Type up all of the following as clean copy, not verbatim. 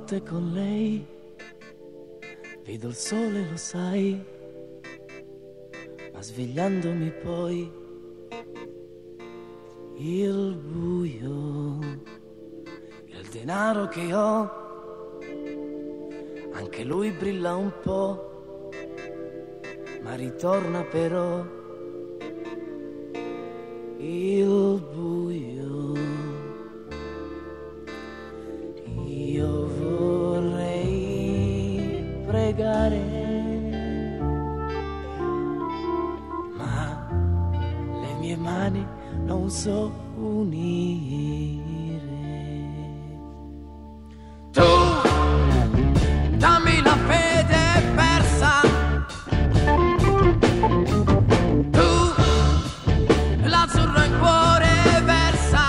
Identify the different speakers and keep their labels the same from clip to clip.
Speaker 1: notte con lei, vedo il sole, lo sai, ma svegliandomi poi il buio, il denaro che ho, anche lui brilla un po', ma ritorna però il buio. Io vorrei pregare, ma le mie mani non so unire. Tu dammi la fede persa, tu l'azzurro in cuore versa,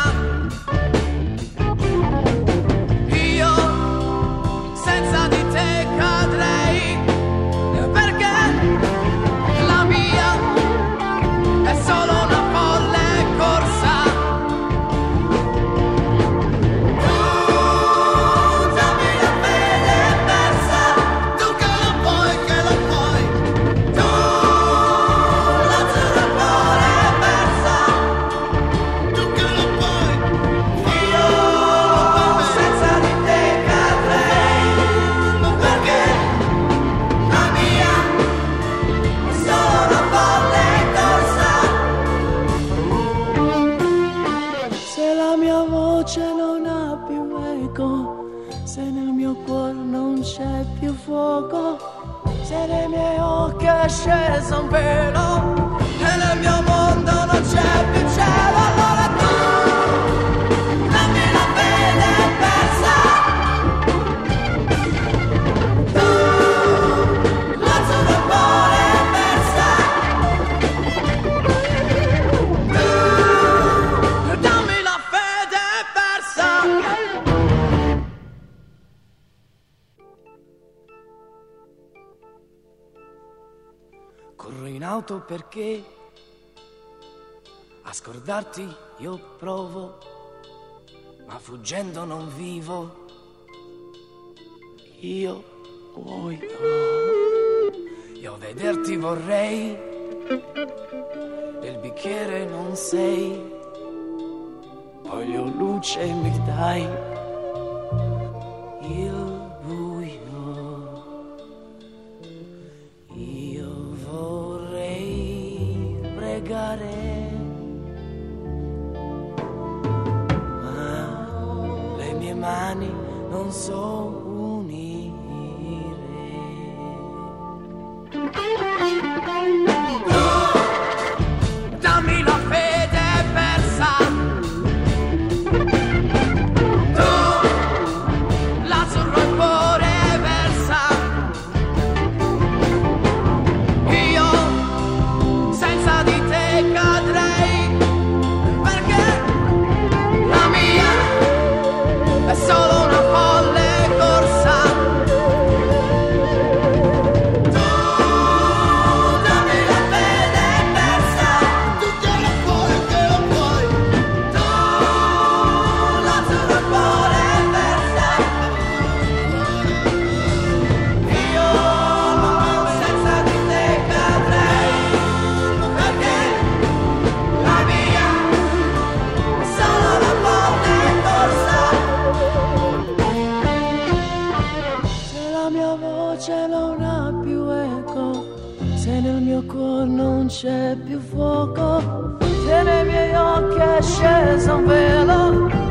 Speaker 1: io senza di te cadrei, perché la mia è solo una folle corsa. Se nel mio cuore non c'è più fuoco, se nei miei occhi è sceso un velo e nel mio mondo non c'è più cielo, allora tu dammi la fede persa, tu l'azzurro cuore persa, tu dammi la fede persa. Corro in auto perché a scordarti io provo, ma fuggendo non vivo. Io vuoi no, io vederti vorrei, del bicchiere non sei, voglio luce mi dai, il ma le mie mani non so unire. Dammi la fede persa, tu l'azzurro il cuore versa, io senza di te cadrei, perché la mia è solo una folle corsa. Tu dammi la fede persa, tu che lo vuoi, che lo vuoi, tu l'azzurro cuore versa, io senza di te cadrei, perché la mia è solo una folle corsa. Se la mia voce non ha più eco, se nel mio cuore non c'è più fuoco, se nei miei occhi è sceso un velo